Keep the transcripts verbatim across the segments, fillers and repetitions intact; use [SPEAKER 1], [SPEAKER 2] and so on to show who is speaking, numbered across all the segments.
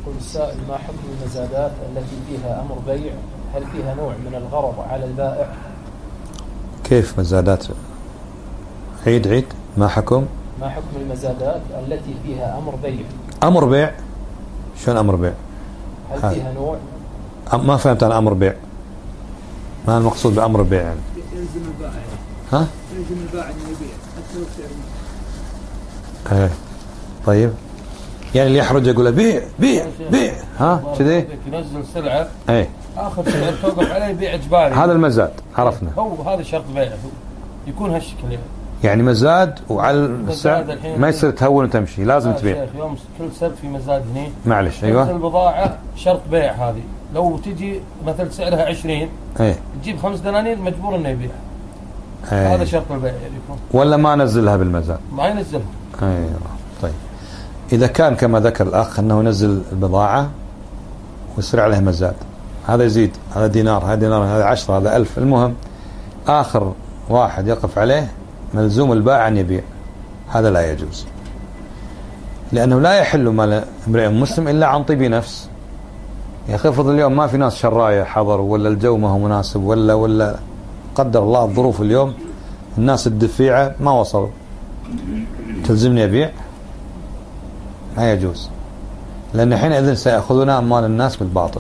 [SPEAKER 1] يقول السائل: ما حكم المزادات التي فيها أمر بيع؟ هل فيها نوع من الغرض على البائع؟
[SPEAKER 2] كيف مزادات؟ عيد عيد ما حكم
[SPEAKER 1] ما حكم المزادات التي فيها أمر بيع؟
[SPEAKER 2] أمر بيع؟ شلون أمر بيع؟
[SPEAKER 1] هل فيها نوع؟
[SPEAKER 2] ما فهمت أنا أمر بيع، ما المقصود بأمر بيع يعني؟
[SPEAKER 3] يلزم البائع.
[SPEAKER 2] ها؟
[SPEAKER 3] يلزم البائع أن يبيع حتى لو سعر.
[SPEAKER 2] ايه طيب، يعني اللي يحرج يقول بيع بيع بيع، ها كذي
[SPEAKER 4] ينزل سلعة
[SPEAKER 2] ايه
[SPEAKER 4] آخر سعر توقف عليه بيع إجباري.
[SPEAKER 2] هذا المزاد عرفنا،
[SPEAKER 4] هو هذا شرط بيع يكون هالشكل يعني.
[SPEAKER 2] يعني مزاد وعلى السعر ما يصير تهون وتمشي، لازم تبيع.
[SPEAKER 4] يوم كل سبت في مزاد هنا
[SPEAKER 2] معلش ايوه
[SPEAKER 4] البضاعة شرط بيع، هذه لو تجي مثل سعرها عشرين
[SPEAKER 2] ايه
[SPEAKER 4] تجيب خمس دنانير مجبور انه يبيع.
[SPEAKER 2] ايه.
[SPEAKER 4] هذا شرط البيع يعني يكون.
[SPEAKER 2] ولا ما نزلها بالمزاد؟
[SPEAKER 4] ما ينزلها.
[SPEAKER 2] ايوه طيب، اذا كان كما ذكر الاخ انه ينزل البضاعة ويصير عليها مزاد، هذا يزيد، هذا دينار هذا دينار هذا عشرة هذا ألف، المهم آخر واحد يقف عليه ملزوم البائع أن يبيع، هذا لا يجوز، لأنه لا يحل مال امرئ مسلم إلا عن طيب نفس. يا أخي افرض اليوم ما في ناس شراية حضر، ولا الجو ما هو مناسب، ولا ولا قدر الله الظروف اليوم الناس الدفيعة ما وصلوا، تلزمني أبيع؟ لا يجوز، لأن حينئذ سيأخذون أموال الناس بالباطل.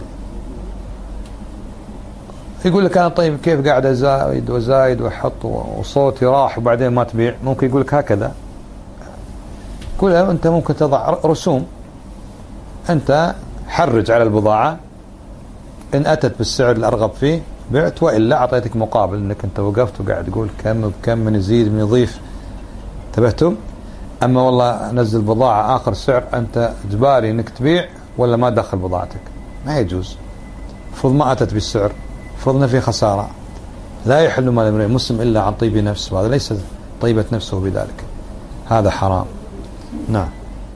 [SPEAKER 2] يقول لك أنا طيب كيف قاعد أزايد وزايد وأحط وصوتي راح وبعدين ما تبيع؟ ممكن يقول لك هكذا، يقول له أنت ممكن تضع رسوم، أنت حرج على البضاعة، إن أتت بالسعر الأرغب فيه بعت، وإلا أعطيتك مقابل أنك أنت وقفت وقاعد تقول كم وكم من يزيد من يضيف. انتبهتم؟ أما والله نزل بضاعة آخر سعر أنت إجباري أنك تبيع ولا ما دخل بضاعتك، ما يجوز. فرض ما أتت بالسعر، فرضنا في خسارة، لا يحل مال امرئ مسلم إلا عن طيب نفس، وهذا ليس طيبة نفسه بذلك، هذا حرام. نعم.